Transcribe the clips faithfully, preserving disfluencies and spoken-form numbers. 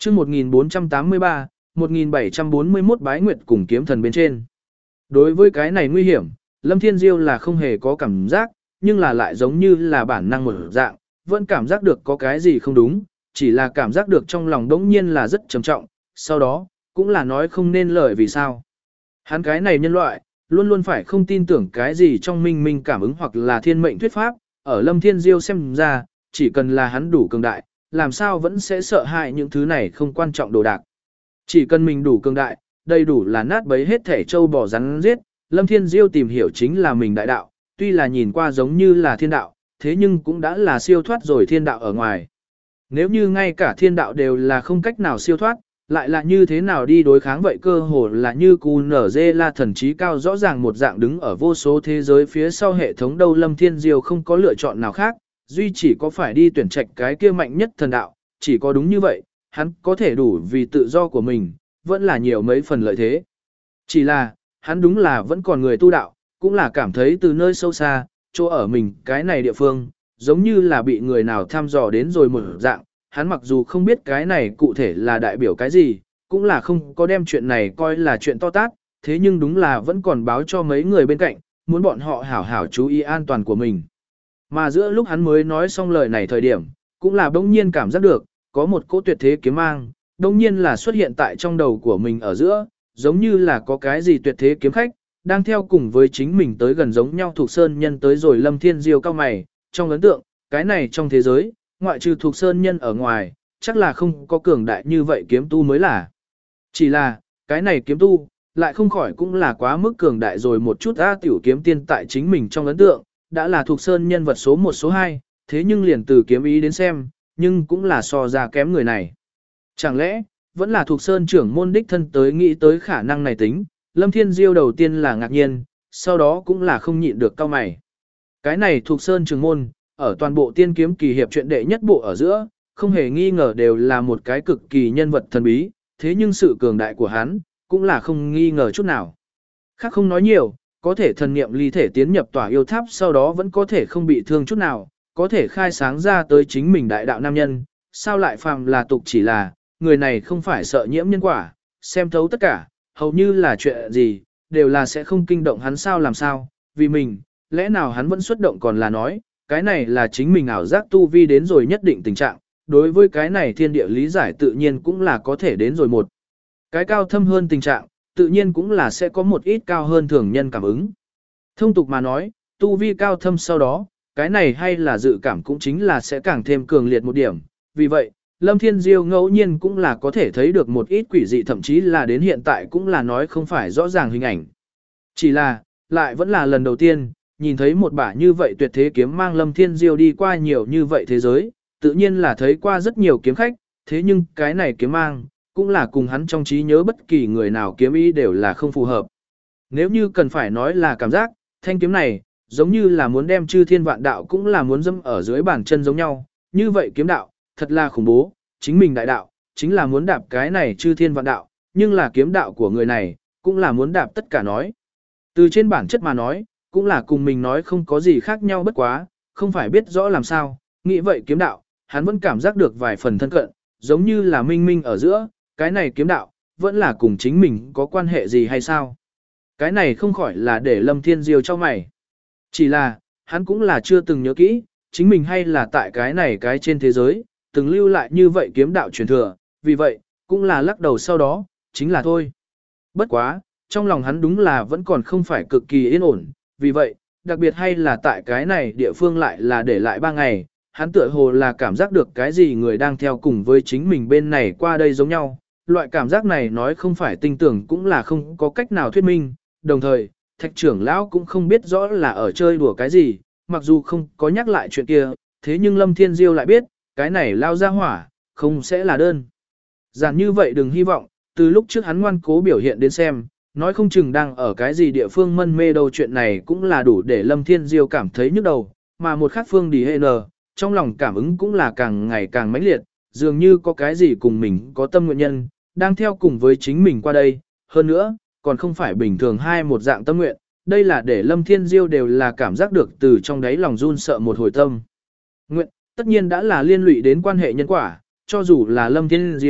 chương một nghìn bốn trăm tám mươi ba, một nghìn bảy trăm bốn mươi mốt bái nguyệt cùng kiếm thần bên trên. Đối với cái này nguy hiểm, Lâm Thiên Diêu là không hề có cảm giác, nhưng là lại giống như là bản năng một dạng, vẫn cảm giác được có cái gì không đúng, chỉ là cảm giác được trong lòng đống nhiên là rất trầm trọng, sau đó, cũng là nói không nên lời vì sao. Hắn cái này nhân loại, luôn luôn phải không tin tưởng cái gì trong minh minh cảm ứng hoặc là thiên mệnh thuyết pháp, ở Lâm Thiên Diêu xem ra, chỉ cần là hắn đủ cường đại, làm sao vẫn sẽ sợ hãi những thứ này không quan trọng đồ đạc. Chỉ cần mình đủ cường đại, đầy đủ là nát bấy hết thể châu bò rắn giết, Lâm Thiên Diêu tìm hiểu chính là mình đại đạo, tuy là nhìn qua giống như là thiên đạo, thế nhưng cũng đã là siêu thoát rồi thiên đạo ở ngoài. Nếu như ngay cả thiên đạo đều là không cách nào siêu thoát, lại là như thế nào đi đối kháng vậy, cơ hồ là như cù nở dê la thần trí cao rõ ràng một dạng đứng ở vô số thế giới phía sau hệ thống đâu. Lâm Thiên Diêu không có lựa chọn nào khác, duy chỉ có phải đi tuyển trạch cái kia mạnh nhất thần đạo, chỉ có đúng như vậy, hắn có thể đủ vì tự do của mình, vẫn là nhiều mấy phần lợi thế. Chỉ là, hắn đúng là vẫn còn người tu đạo, cũng là cảm thấy từ nơi sâu xa, chỗ ở mình cái này địa phương, giống như là bị người nào thăm dò đến rồi một dạng, hắn mặc dù không biết cái này cụ thể là đại biểu cái gì, cũng là không có đem chuyện này coi là chuyện to tát, thế nhưng đúng là vẫn còn báo cho mấy người bên cạnh, muốn bọn họ hảo hảo chú ý an toàn của mình. Mà giữa lúc hắn mới nói xong lời này thời điểm, cũng là bỗng nhiên cảm giác được, có một cỗ tuyệt thế kiếm mang, bỗng nhiên là xuất hiện tại trong đầu của mình ở giữa, giống như là có cái gì tuyệt thế kiếm khách, đang theo cùng với chính mình tới gần giống nhau. Thuộc Sơn Nhân tới rồi. Lâm Thiên Diêu cao mày, trong ấn tượng, cái này trong thế giới, ngoại trừ Thuộc Sơn Nhân ở ngoài, chắc là không có cường đại như vậy kiếm tu mới là. Chỉ là, cái này kiếm tu, lại không khỏi cũng là quá mức cường đại rồi một chút. A tiểu kiếm tiên tại chính mình trong ấn tượng, đã là Thuộc Sơn nhân vật số một số hai, thế nhưng liền từ kiếm ý đến xem, nhưng cũng là so ra kém người này. Chẳng lẽ, vẫn là Thuộc Sơn trưởng môn đích thân tới nghĩ tới khả năng này tính. Lâm Thiên Diêu đầu tiên là ngạc nhiên, sau đó cũng là không nhịn được cau mày. Cái này Thuộc Sơn trưởng môn, ở toàn bộ tiên kiếm kỳ hiệp truyện đệ nhất bộ ở giữa, không hề nghi ngờ đều là một cái cực kỳ nhân vật thần bí, thế nhưng sự cường đại của hắn, cũng là không nghi ngờ chút nào. Khác không nói nhiều, có thể thần niệm ly thể tiến nhập tỏa yêu tháp, sau đó vẫn có thể không bị thương chút nào, có thể khai sáng ra tới chính mình đại đạo nam nhân, sao lại phàm là tục, chỉ là, người này không phải sợ nhiễm nhân quả, xem thấu tất cả, hầu như là chuyện gì, đều là sẽ không kinh động hắn. Sao làm sao, vì mình, lẽ nào hắn vẫn xuất động, còn là nói, cái này là chính mình ảo giác tu vi đến rồi nhất định tình trạng, đối với cái này thiên địa lý giải tự nhiên cũng là có thể đến rồi một cái cao thâm hơn tình trạng, tự nhiên cũng là sẽ có một ít cao hơn thường nhân cảm ứng. Thông tục mà nói, tu vi cao thâm sau đó, cái này hay là dự cảm cũng chính là sẽ càng thêm cường liệt một điểm. Vì vậy, Lâm Thiên Diêu ngẫu nhiên cũng là có thể thấy được một ít quỷ dị, thậm chí là đến hiện tại cũng là nói không phải rõ ràng hình ảnh. Chỉ là, lại vẫn là lần đầu tiên, nhìn thấy một bả như vậy tuyệt thế kiếm mang. Lâm Thiên Diêu đi qua nhiều như vậy thế giới, tự nhiên là thấy qua rất nhiều kiếm khách, thế nhưng cái này kiếm mang, cũng là cùng hắn trong trí nhớ bất kỳ người nào kiếm ý đều là không phù hợp. Nếu như cần phải nói là cảm giác, thanh kiếm này, giống như là muốn đem chư thiên vạn đạo cũng là muốn dâm ở dưới bàn chân giống nhau, như vậy kiếm đạo, thật là khủng bố, chính mình đại đạo, chính là muốn đạp cái này chư thiên vạn đạo, nhưng là kiếm đạo của người này, cũng là muốn đạp tất cả nói. Từ trên bản chất mà nói, cũng là cùng mình nói không có gì khác nhau, bất quá, không phải biết rõ làm sao, nghĩ vậy kiếm đạo, hắn vẫn cảm giác được vài phần thân cận, giống như là minh minh ở giữa, cái này kiếm đạo, vẫn là cùng chính mình có quan hệ gì hay sao? Cái này không khỏi là để Lâm Thiên Diêu cho mày. Chỉ là, hắn cũng là chưa từng nhớ kỹ, chính mình hay là tại cái này cái trên thế giới, từng lưu lại như vậy kiếm đạo truyền thừa, vì vậy, cũng là lắc đầu sau đó, chính là thôi. Bất quá, trong lòng hắn đúng là vẫn còn không phải cực kỳ yên ổn, vì vậy, đặc biệt hay là tại cái này địa phương lại là để lại ba ngày, hắn tựa hồ là cảm giác được cái gì người đang theo cùng với chính mình bên này qua đây giống nhau. Loại cảm giác này nói không phải tinh tưởng cũng là không có cách nào thuyết minh, đồng thời, thạch trưởng lão cũng không biết rõ là ở chơi đùa cái gì, mặc dù không có nhắc lại chuyện kia, thế nhưng Lâm Thiên Diêu lại biết, cái này lao ra hỏa, không sẽ là đơn giản như vậy. Đừng hy vọng, từ lúc trước hắn ngoan cố biểu hiện đến xem, nói không chừng đang ở cái gì địa phương mân mê đâu. Chuyện này cũng là đủ để Lâm Thiên Diêu cảm thấy nhức đầu, mà một khác phương đi hê nờ, trong lòng cảm ứng cũng là càng ngày càng mãnh liệt, dường như có cái gì cùng mình có tâm nguyện nhân, đang theo cùng với chính mình qua đây, hơn nữa, còn không phải bình thường hai một dạng tâm nguyện, đây là để Lâm Thiên Diêu đều là cảm giác được từ trong đáy lòng run sợ một hồi tâm. Nguyện, tất nhiên đã là liên lụy đến quan hệ nhân quả, cho dù là Lâm Thiên Diêu,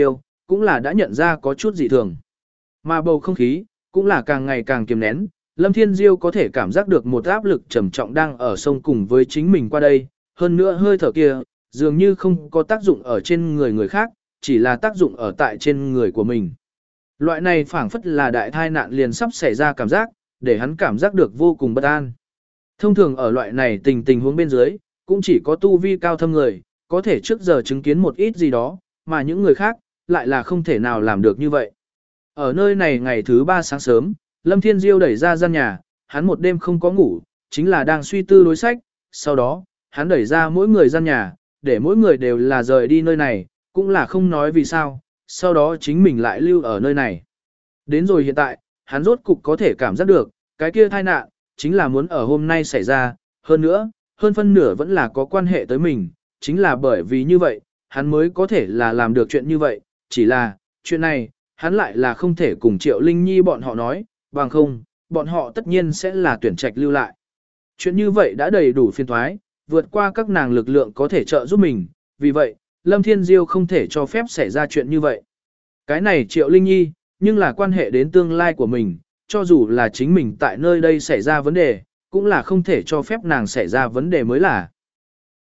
cũng là đã nhận ra có chút dị thường. Mà bầu không khí, cũng là càng ngày càng kiềm nén, Lâm Thiên Diêu có thể cảm giác được một áp lực trầm trọng đang ở sông cùng với chính mình qua đây, hơn nữa hơi thở kia, dường như không có tác dụng ở trên người người khác, chỉ là tác dụng ở tại trên người của mình. Loại này phảng phất là đại tai nạn liền sắp xảy ra cảm giác, để hắn cảm giác được vô cùng bất an. Thông thường ở loại này tình tình huống bên dưới, cũng chỉ có tu vi cao thâm người, có thể trước giờ chứng kiến một ít gì đó, mà những người khác, lại là không thể nào làm được như vậy. Ở nơi này ngày thứ ba sáng sớm, Lâm Thiên Diêu đẩy ra gian nhà, hắn một đêm không có ngủ, chính là đang suy tư đối sách, sau đó, hắn đẩy ra mỗi người gian nhà, để mỗi người đều là rời đi nơi này, cũng là không nói vì sao, sau đó chính mình lại lưu ở nơi này. Đến rồi hiện tại, hắn rốt cục có thể cảm giác được, cái kia tai nạn, chính là muốn ở hôm nay xảy ra, hơn nữa, hơn phân nửa vẫn là có quan hệ tới mình, chính là bởi vì như vậy, hắn mới có thể là làm được chuyện như vậy, chỉ là, chuyện này, hắn lại là không thể cùng Triệu Linh Nhi bọn họ nói, bằng không, bọn họ tất nhiên sẽ là tuyển trạch lưu lại. Chuyện như vậy đã đầy đủ phiền thoái, vượt qua các nàng lực lượng có thể trợ giúp mình, vì vậy, Lâm Thiên Diêu không thể cho phép xảy ra chuyện như vậy. Cái này Triệu Linh Nhi, nhưng là quan hệ đến tương lai của mình, cho dù là chính mình tại nơi đây xảy ra vấn đề, cũng là không thể cho phép nàng xảy ra vấn đề mới là.